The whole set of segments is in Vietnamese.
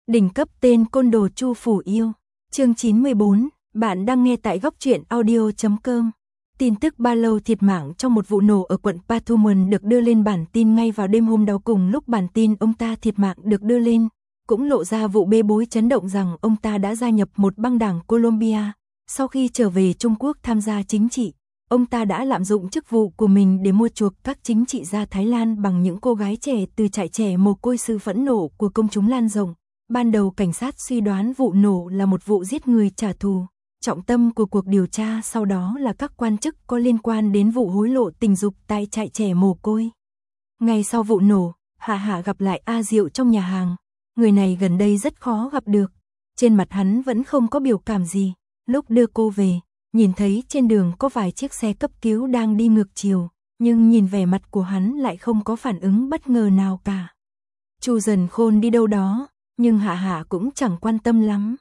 Đỉnh cấp tên côn đồ Chu Phủ Yêu. Chương 94, bạn đang nghe tại góc truyện audio.com. Tin tức ba lâu thiệt mạng trong một vụ nổ ở quận Pathumwan được đưa lên bản tin ngay vào đêm hôm đó. Cùng lúc bản tin ông ta thiệt mạng được đưa lên, cũng lộ ra vụ bê bối chấn động rằng ông ta đã gia nhập một băng đảng Colombia. Sau khi trở về Trung Quốc tham gia chính trị, ông ta đã lạm dụng chức vụ của mình để mua chuộc các chính trị gia Thái Lan bằng những cô gái trẻ từ trại trẻ mồ côi. Sự phẫn nộ của công chúng lan rộng. Ban đầu cảnh sát suy đoán vụ nổ là một vụ giết người trả thù. Trọng tâm của cuộc điều tra sau đó là các quan chức có liên quan đến vụ hối lộ tình dục tại trại trẻ mồ côi. Ngay sau vụ nổ, Hạ gặp lại A Diệu trong nhà hàng. Người này gần đây rất khó gặp được. Trên mặt hắn vẫn không có biểu cảm gì. Lúc đưa cô về, nhìn thấy trên đường có vài chiếc xe cấp cứu đang đi ngược chiều, nhưng nhìn vẻ mặt của hắn lại không có phản ứng bất ngờ nào cả. Chu Dần Khôn đi đâu đó, nhưng Hạ cũng chẳng quan tâm lắm.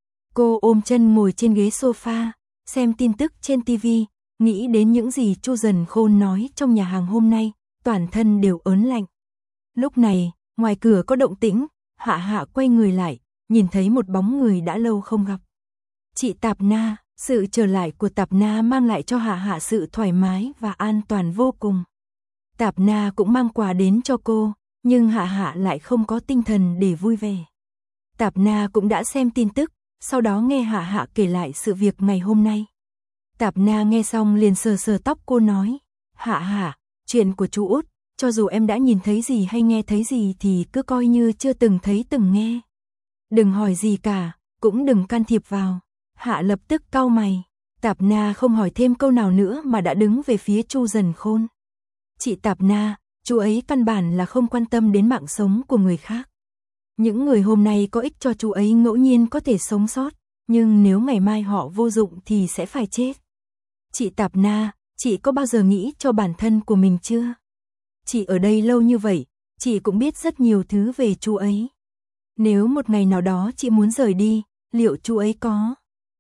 Cô ôm chân ngồi trên ghế sofa, xem tin tức trên TV, nghĩ đến những gì Chu Dần Khôn nói trong nhà hàng hôm nay, toàn thân đều ớn lạnh. Lúc này, ngoài cửa có động tĩnh, Hạ quay người lại, nhìn thấy một bóng người đã lâu không gặp. Chị Tạp Na. Sự trở lại của Tạp Na mang lại cho Hạ sự thoải mái và an toàn vô cùng. Tạp Na cũng mang quà đến cho cô, nhưng Hạ lại không có tinh thần để vui vẻ. Tạp Na cũng đã xem tin tức, sau đó nghe Hạ kể lại sự việc ngày hôm nay. Tạp Na nghe xong liền sờ tóc cô nói, Hạ, chuyện của chú Út, cho dù em đã nhìn thấy gì hay nghe thấy gì thì cứ coi như chưa từng thấy từng nghe. Đừng hỏi gì cả, cũng đừng can thiệp vào. Hạ lập tức cau mày. Tạp Na không hỏi thêm câu nào nữa mà đã đứng về phía Chu Dần Khôn. Chị Tạp Na, chú ấy căn bản là không quan tâm đến mạng sống của người khác. Những người hôm nay có ích cho chú ấy ngẫu nhiên có thể sống sót, nhưng nếu ngày mai họ vô dụng thì sẽ phải chết. Chị Tạp Na, chị có bao giờ nghĩ cho bản thân của mình chưa? Chị ở đây lâu như vậy, chị cũng biết rất nhiều thứ về chú ấy. Nếu một ngày nào đó chị muốn rời đi, liệu chú ấy có?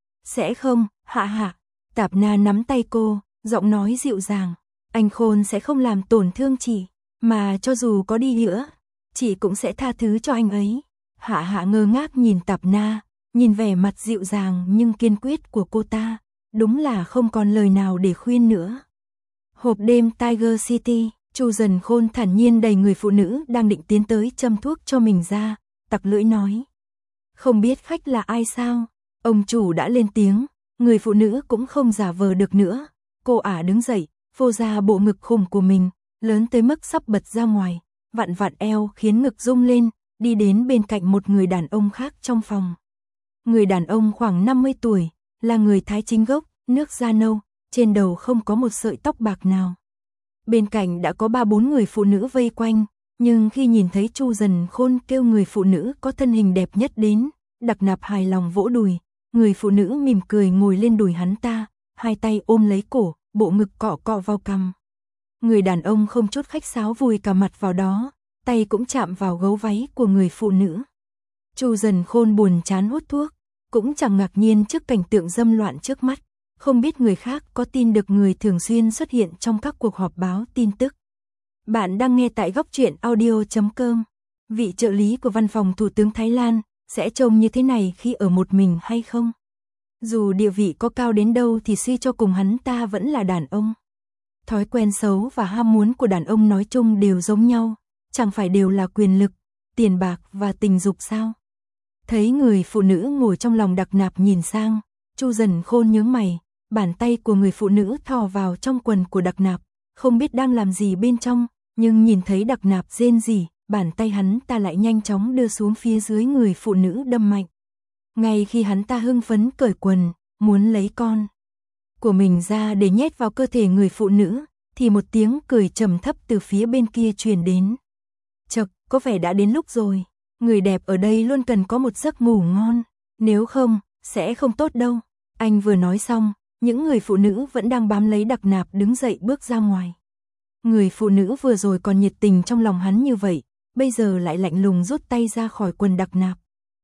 Sẽ không, Hạ. Tạp Na nắm tay cô, giọng nói dịu dàng. Anh Khôn sẽ không làm tổn thương chị, mà cho dù có đi nữa, chị cũng sẽ tha thứ cho anh ấy. Hạ ngơ ngác nhìn Tạp Na, nhìn vẻ mặt dịu dàng nhưng kiên quyết của cô ta, đúng là không còn lời nào để khuyên nữa. Hộp đêm Tiger City, Chu Dần Khôn thản nhiên đẩy người phụ nữ đang định tiến tới châm thuốc cho mình ra, tặc lưỡi nói. Không biết khách là ai sao? Ông chủ đã lên tiếng, người phụ nữ cũng không giả vờ được nữa. Cô ả đứng dậy, phô ra bộ ngực khủng của mình, lớn tới mức sắp bật ra ngoài, vặn eo khiến ngực rung lên, đi đến bên cạnh một người đàn ông khác trong phòng. Người đàn ông khoảng 50 tuổi, là người Thái chính gốc, nước da nâu, trên đầu không có một sợi tóc bạc nào. Bên cạnh đã có 3-4 người phụ nữ vây quanh, nhưng khi nhìn thấy Chu Dần Khôn kêu người phụ nữ có thân hình đẹp nhất đến, Đặc Nạp hài lòng vỗ đùi. Người phụ nữ mỉm cười ngồi lên đùi hắn ta, hai tay ôm lấy cổ, bộ ngực cọ vào cằm. Người đàn ông không chút khách sáo vùi cả mặt vào đó, tay cũng chạm vào gấu váy của người phụ nữ. Chu Dần Khôn buồn chán hút thuốc, cũng chẳng ngạc nhiên trước cảnh tượng dâm loạn trước mắt, không biết người khác có tin được người thường xuyên xuất hiện trong các cuộc họp báo tin tức. Bạn đang nghe tại góc truyện audio.com. Vị trợ lý của văn phòng Thủ tướng Thái Lan sẽ trông như thế này khi ở một mình hay không? Dù địa vị có cao đến đâu thì suy cho cùng hắn ta vẫn là đàn ông. Thói quen xấu và ham muốn của đàn ông nói chung đều giống nhau, chẳng phải đều là quyền lực, tiền bạc và tình dục sao? Thấy người phụ nữ ngồi trong lòng Đặc Nạp nhìn sang, Chu Dần Khôn nhướng mày, bàn tay của người phụ nữ thò vào trong quần của Đặc Nạp, không biết đang làm gì bên trong, nhưng nhìn thấy Đặc Nạp rên rỉ, bàn tay hắn ta lại nhanh chóng đưa xuống phía dưới người phụ nữ đâm mạnh. Ngay khi hắn ta hưng phấn cởi quần, muốn lấy con của mình ra để nhét vào cơ thể người phụ nữ, thì một tiếng cười trầm thấp từ phía bên kia truyền đến. Chậc, có vẻ đã đến lúc rồi, người đẹp ở đây luôn cần có một giấc ngủ ngon, nếu không, sẽ không tốt đâu. Anh vừa nói xong, những người phụ nữ vẫn đang bám lấy Đặc Nạp đứng dậy bước ra ngoài. Người phụ nữ vừa rồi còn nhiệt tình trong lòng hắn như vậy, bây giờ lại lạnh lùng rút tay ra khỏi quần Đặc Nạp.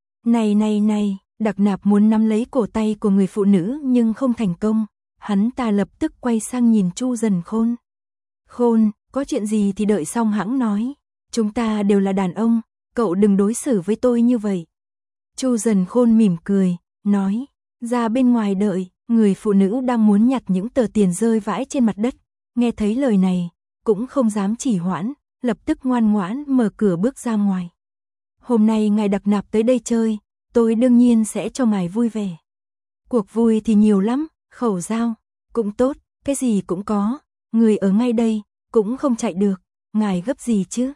Này, Đặc Nạp muốn nắm lấy cổ tay của người phụ nữ nhưng không thành công, hắn ta lập tức quay sang nhìn Chu Dần Khôn. Khôn, có chuyện gì thì đợi xong hãng nói, chúng ta đều là đàn ông, cậu đừng đối xử với tôi như vậy. Chu Dần Khôn mỉm cười, nói, ra bên ngoài đợi. Người phụ nữ đang muốn nhặt những tờ tiền rơi vãi trên mặt đất, nghe thấy lời này, cũng không dám trì hoãn, lập tức ngoan ngoãn mở cửa bước ra ngoài. Hôm nay ngài Đặc Nạp tới đây chơi, tôi đương nhiên sẽ cho ngài vui vẻ. Cuộc vui thì nhiều lắm, khẩu dao, cũng tốt, cái gì cũng có, người ở ngay đây, cũng không chạy được, ngài gấp gì chứ.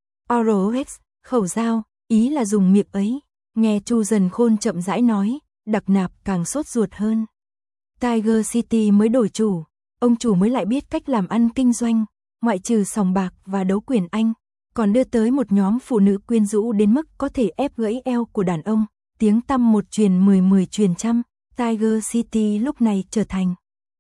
ROX, khẩu dao, ý là dùng miệng ấy, nghe Chu Dần Khôn chậm rãi nói, Đặc Nạp càng sốt ruột hơn. Tiger City mới đổi chủ, ông chủ mới lại biết cách làm ăn kinh doanh, ngoại trừ sòng bạc và đấu quyền Anh, còn đưa tới một nhóm phụ nữ quyến rũ đến mức có thể ép gãy eo của đàn ông, tiếng tăm một truyền 10 truyền trăm, Tiger City lúc này trở thành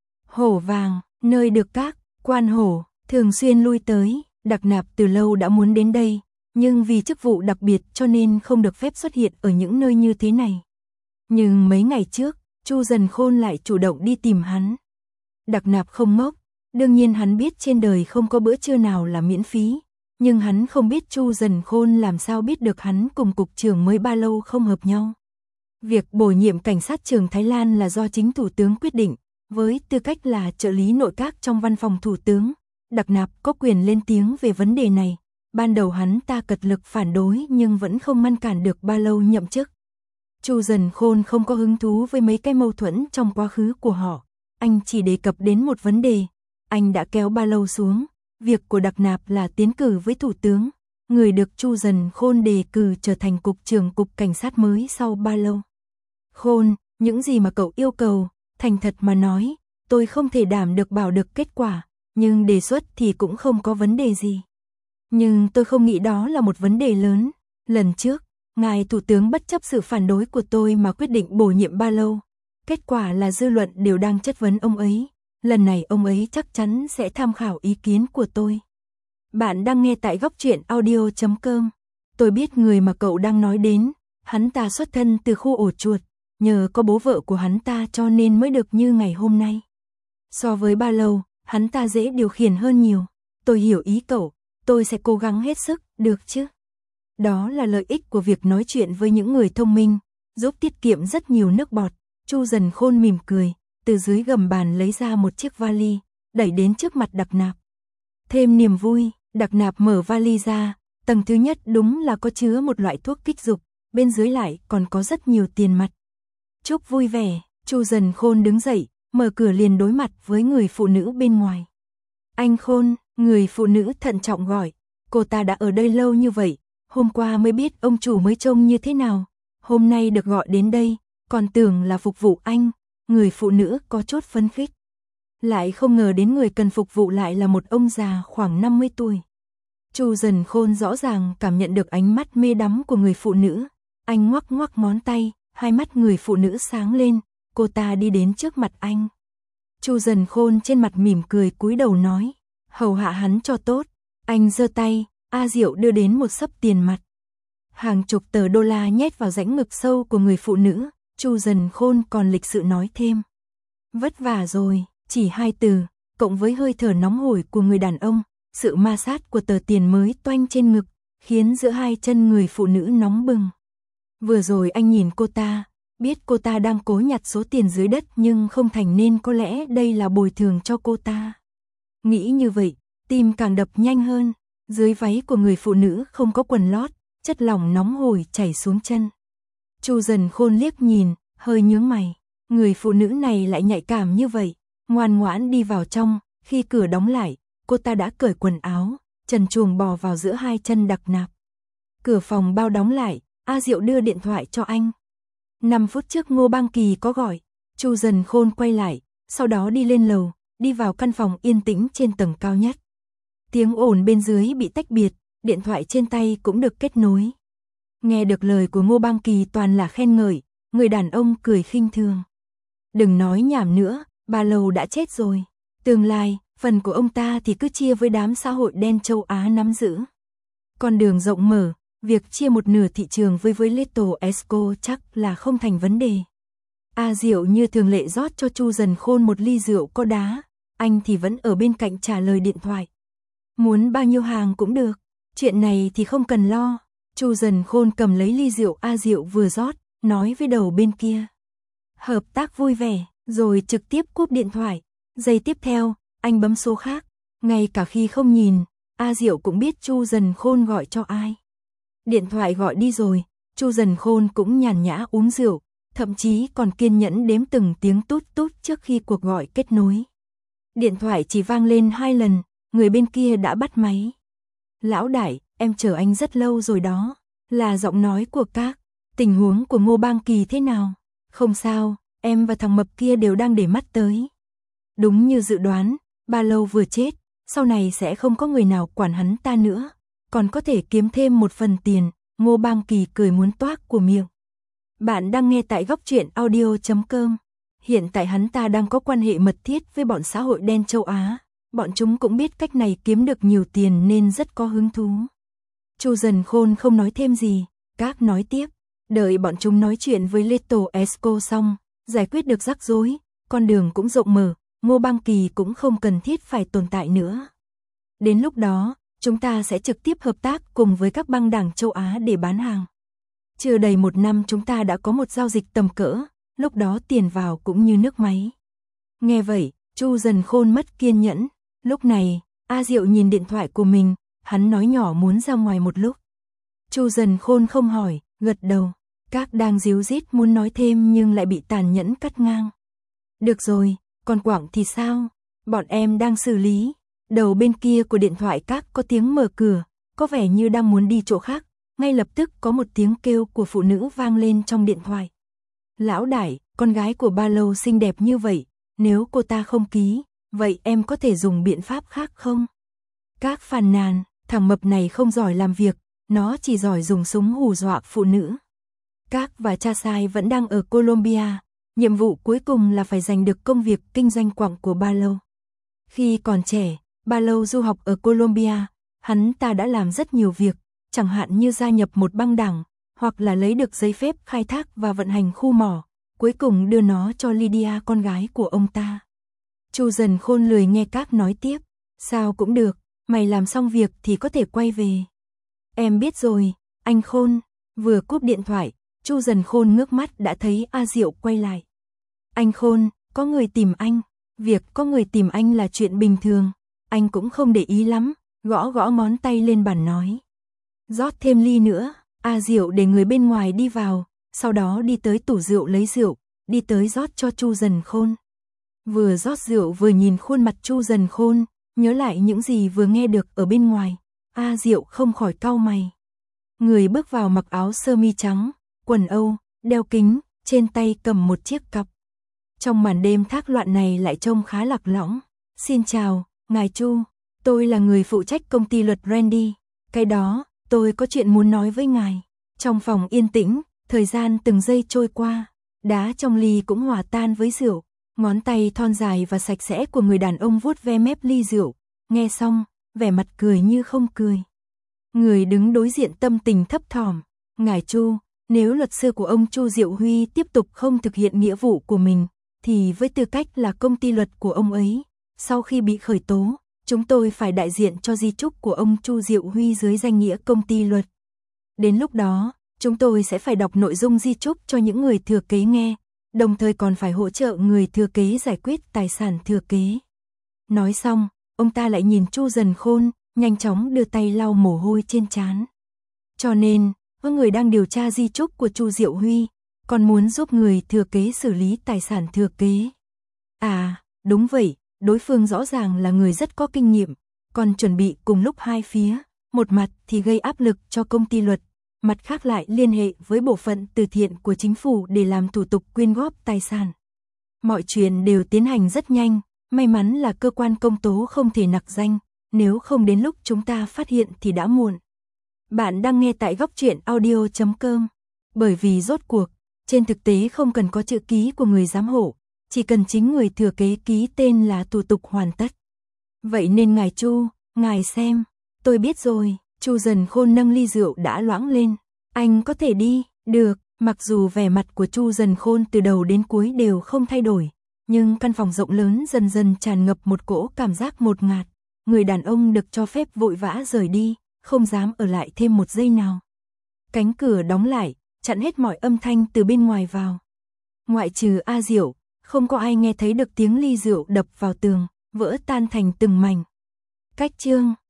hổ vàng, nơi được các quan hổ thường xuyên lui tới. Đặc Nạp từ lâu đã muốn đến đây, nhưng vì chức vụ đặc biệt cho nên không được phép xuất hiện ở những nơi như thế này. Nhưng mấy ngày trước, Chu Dần Khôn lại chủ động đi tìm hắn. Đặc Nạp không ngốc, đương nhiên hắn biết trên đời không có bữa trưa nào là miễn phí, nhưng hắn không biết Chu Dần Khôn làm sao biết được hắn cùng cục trưởng mới bao lâu không hợp nhau. Việc bổ nhiệm cảnh sát trưởng Thái Lan là do chính thủ tướng quyết định, với tư cách là trợ lý nội các trong văn phòng thủ tướng, Đặc Nạp có quyền lên tiếng về vấn đề này. Ban đầu hắn ta cật lực phản đối nhưng vẫn không ngăn cản được bao lâu nhậm chức. Chu Dần Khôn không có hứng thú với mấy cái mâu thuẫn trong quá khứ của họ, anh chỉ đề cập đến một vấn đề, anh đã kéo ba lâu xuống, việc của Đặc Nạp là tiến cử với thủ tướng, người được Chu Dần Khôn đề cử trở thành cục trưởng cục cảnh sát mới sau ba lâu. Khôn, những gì mà cậu yêu cầu, thành thật mà nói, tôi không thể đảm được bảo được kết quả, nhưng đề xuất thì cũng không có vấn đề gì. Nhưng tôi không nghĩ đó là một vấn đề lớn, lần trước, ngài thủ tướng bất chấp sự phản đối của tôi mà quyết định bổ nhiệm ba lâu. Kết quả là dư luận đều đang chất vấn ông ấy. Lần này ông ấy chắc chắn sẽ tham khảo ý kiến của tôi. Bạn đang nghe tại góc truyện audio.com. Tôi biết người mà cậu đang nói đến. Hắn ta xuất thân từ khu ổ chuột. Nhờ có bố vợ của hắn ta cho nên mới được như ngày hôm nay. So với ba lâu, hắn ta dễ điều khiển hơn nhiều. Tôi hiểu ý cậu. Tôi sẽ cố gắng hết sức, được chứ? Đó là lợi ích của việc nói chuyện với những người thông minh, giúp tiết kiệm rất nhiều nước bọt. Chu Dần Khôn mỉm cười, từ dưới gầm bàn lấy ra một chiếc vali, đẩy đến trước mặt Đặc Nạp. Thêm niềm vui, Đặc Nạp mở vali ra, tầng thứ nhất đúng là có chứa một loại thuốc kích dục, bên dưới lại còn có rất nhiều tiền mặt. Chúc vui vẻ, Chu Dần Khôn đứng dậy, mở cửa liền đối mặt với người phụ nữ bên ngoài. Anh Khôn, người phụ nữ thận trọng gọi, cô ta đã ở đây lâu như vậy, hôm qua mới biết ông chủ mới trông như thế nào, hôm nay được gọi đến đây, còn tưởng là phục vụ anh, người phụ nữ có chút phấn khích. Lại không ngờ đến người cần phục vụ lại là một ông già khoảng 50 tuổi. Chu Dần Khôn rõ ràng cảm nhận được ánh mắt mê đắm của người phụ nữ, anh ngoắc ngoắc ngón tay, hai mắt người phụ nữ sáng lên, cô ta đi đến trước mặt anh. Chu Dần Khôn trên mặt mỉm cười cúi đầu nói, hầu hạ hắn cho tốt, anh giơ tay, A Diệu đưa đến một xấp tiền mặt. Hàng chục tờ đô la nhét vào rãnh ngực sâu của người phụ nữ, Chu Dần Khôn còn lịch sự nói thêm. Vất vả rồi, chỉ 2 từ, cộng với hơi thở nóng hổi của người đàn ông, sự ma sát của tờ tiền mới toanh trên ngực, khiến giữa hai chân người phụ nữ nóng bừng. Vừa rồi anh nhìn cô ta, biết cô ta đang cố nhặt số tiền dưới đất nhưng không thành nên có lẽ đây là bồi thường cho cô ta. Nghĩ như vậy, tim càng đập nhanh hơn, dưới váy của người phụ nữ không có quần lót, chất lỏng nóng hổi chảy xuống chân. Chu Dần Khôn liếc nhìn, hơi nhướng mày, người phụ nữ này lại nhạy cảm như vậy, ngoan ngoãn đi vào trong, khi cửa đóng lại, cô ta đã cởi quần áo, trần truồng bò vào giữa hai chân Đặc Nạp. Cửa phòng bao đóng lại, A Diệu đưa điện thoại cho anh. 5 phút trước Ngô Bang Kỳ có gọi, Chu Dần Khôn quay lại, sau đó đi lên lầu, đi vào căn phòng yên tĩnh trên tầng cao nhất. Tiếng ồn bên dưới bị tách biệt, điện thoại trên tay cũng được kết nối. Nghe được lời của Ngô Bang Kỳ toàn là khen ngợi, người đàn ông cười khinh thường. Đừng nói nhảm nữa, bà Lầu đã chết rồi. Tương lai, phần của ông ta thì cứ chia với đám xã hội đen châu Á nắm giữ. Con đường rộng mở, việc chia một nửa thị trường với Little Esco chắc là không thành vấn đề. A Diệu như thường lệ rót cho Chu Dần Khôn một ly rượu có đá, anh thì vẫn ở bên cạnh trả lời điện thoại. Muốn bao nhiêu hàng cũng được, chuyện này thì không cần lo. Chu Dần Khôn cầm lấy ly rượu A Diệu vừa rót, nói với đầu bên kia. Hợp tác vui vẻ, rồi trực tiếp cúp điện thoại. Giây tiếp theo, anh bấm số khác. Ngay cả khi không nhìn, A Diệu cũng biết Chu Dần Khôn gọi cho ai. Điện thoại gọi đi rồi, Chu Dần Khôn cũng nhàn nhã uống rượu, thậm chí còn kiên nhẫn đếm từng tiếng tút tút trước khi cuộc gọi kết nối. Điện thoại chỉ vang lên 2 lần, người bên kia đã bắt máy. Lão đại, em chờ anh rất lâu rồi đó, là giọng nói của Các. Tình huống của Ngô Bang Kỳ thế nào? Không sao, em và thằng mập kia đều đang để mắt tới. Đúng như dự đoán, Ba Lâu vừa chết, sau này sẽ không có người nào quản hắn ta nữa, còn có thể kiếm thêm một phần tiền. Ngô Bang Kỳ cười muốn toác của miệng. Bạn đang nghe tại góc truyện audio.com. Hiện tại hắn ta đang có quan hệ mật thiết với bọn xã hội đen châu Á. Bọn chúng cũng biết cách này kiếm được nhiều tiền nên rất có hứng thú. Chu Dần Khôn không nói thêm gì, Các nói tiếp. Đợi bọn chúng nói chuyện với Leto Esco xong, giải quyết được rắc rối, con đường cũng rộng mở, Ngô Bang Kỳ cũng không cần thiết phải tồn tại nữa. Đến lúc đó, chúng ta sẽ trực tiếp hợp tác cùng với các băng đảng châu Á để bán hàng. Chưa đầy 1 năm chúng ta đã có một giao dịch tầm cỡ, lúc đó tiền vào cũng như nước máy. Nghe vậy, Chu Dần Khôn mất kiên nhẫn. Lúc này, A Diệu nhìn điện thoại của mình, hắn nói nhỏ muốn ra ngoài một lúc. Chu Dần Khôn không hỏi, gật đầu. Các đang díu dít muốn nói thêm nhưng lại bị tàn nhẫn cắt ngang. Được rồi, còn Quảng thì sao? Bọn em đang xử lý. Đầu bên kia của điện thoại Các có tiếng mở cửa, có vẻ như đang muốn đi chỗ khác. Ngay lập tức có một tiếng kêu của phụ nữ vang lên trong điện thoại. Lão đại, con gái của Ba Lâu xinh đẹp như vậy, nếu cô ta không ký, vậy em có thể dùng biện pháp khác không? Các phàn nàn, thằng mập này không giỏi làm việc, nó chỉ giỏi dùng súng hù dọa phụ nữ. Các và cha sai vẫn đang ở Colombia, nhiệm vụ cuối cùng là phải giành được công việc kinh doanh quặng của Ba Lâu. Khi còn trẻ, Ba Lâu du học ở Colombia, hắn ta đã làm rất nhiều việc, chẳng hạn như gia nhập một băng đảng, hoặc là lấy được giấy phép khai thác và vận hành khu mỏ, cuối cùng đưa nó cho Lydia con gái của ông ta. Chu Dần Khôn lười nghe Các nói tiếp, sao cũng được, mày làm xong việc thì có thể quay về. Em biết rồi, anh Khôn. Vừa cúp điện thoại, Chu Dần Khôn ngước mắt đã thấy A Diệu quay lại. Anh Khôn, có người tìm anh. Việc có người tìm anh là chuyện bình thường, anh cũng không để ý lắm, gõ gõ ngón tay lên bàn nói. Rót thêm ly nữa. A Diệu để người bên ngoài đi vào, sau đó đi tới tủ rượu lấy rượu, đi tới rót cho Chu Dần Khôn. Vừa rót rượu vừa nhìn khuôn mặt Chu Dần Khôn, nhớ lại những gì vừa nghe được ở bên ngoài, A Diệu không khỏi cau mày. Người bước vào mặc áo sơ mi trắng, quần Âu, đeo kính, trên tay cầm một chiếc cặp. Trong màn đêm thác loạn này lại trông khá lạc lõng. Xin chào, ngài Chu, tôi là người phụ trách công ty luật Randy. Cái đó, tôi có chuyện muốn nói với ngài. Trong phòng yên tĩnh, thời gian từng giây trôi qua, đá trong ly cũng hòa tan với rượu. Ngón tay thon dài và sạch sẽ của người đàn ông vuốt ve mép ly rượu, nghe xong, vẻ mặt cười như không cười. Người đứng đối diện tâm tình thấp thỏm, ngài Chu, nếu luật sư của ông Chu Diệu Huy tiếp tục không thực hiện nghĩa vụ của mình, thì với tư cách là công ty luật của ông ấy, sau khi bị khởi tố, chúng tôi phải đại diện cho di chúc của ông Chu Diệu Huy dưới danh nghĩa công ty luật. Đến lúc đó, chúng tôi sẽ phải đọc nội dung di chúc cho những người thừa kế nghe, đồng thời còn phải hỗ trợ người thừa kế giải quyết tài sản thừa kế. Nói xong, ông ta lại nhìn Chu Dần Khôn, nhanh chóng đưa tay lau mồ hôi trên trán. Cho nên, có người đang điều tra di chúc của Chu Diệu Huy, còn muốn giúp người thừa kế xử lý tài sản thừa kế. À, đúng vậy, đối phương rõ ràng là người rất có kinh nghiệm, còn chuẩn bị cùng lúc hai phía, một mặt thì gây áp lực cho công ty luật, mặt khác lại liên hệ với bộ phận từ thiện của chính phủ để làm thủ tục quyên góp tài sản. Mọi chuyện đều tiến hành rất nhanh, may mắn là cơ quan công tố không thể nặc danh, nếu không đến lúc chúng ta phát hiện thì đã muộn. Bạn đang nghe tại góc truyện audio.com. Bởi vì rốt cuộc, trên thực tế không cần có chữ ký của người giám hộ, chỉ cần chính người thừa kế ký tên là thủ tục hoàn tất. Vậy nên ngài Chu, ngài xem, tôi biết rồi. Chu Dần Khôn nâng ly rượu đã loãng lên. Anh có thể đi, được. Mặc dù vẻ mặt của Chu Dần Khôn từ đầu đến cuối đều không thay đổi, nhưng căn phòng rộng lớn dần dần tràn ngập một cỗ cảm giác ngột ngạt. Người đàn ông được cho phép vội vã rời đi, không dám ở lại thêm một giây nào. Cánh cửa đóng lại, chặn hết mọi âm thanh từ bên ngoài vào. Ngoại trừ A Diệu, không có ai nghe thấy được tiếng ly rượu đập vào tường, vỡ tan thành từng mảnh. Cách chương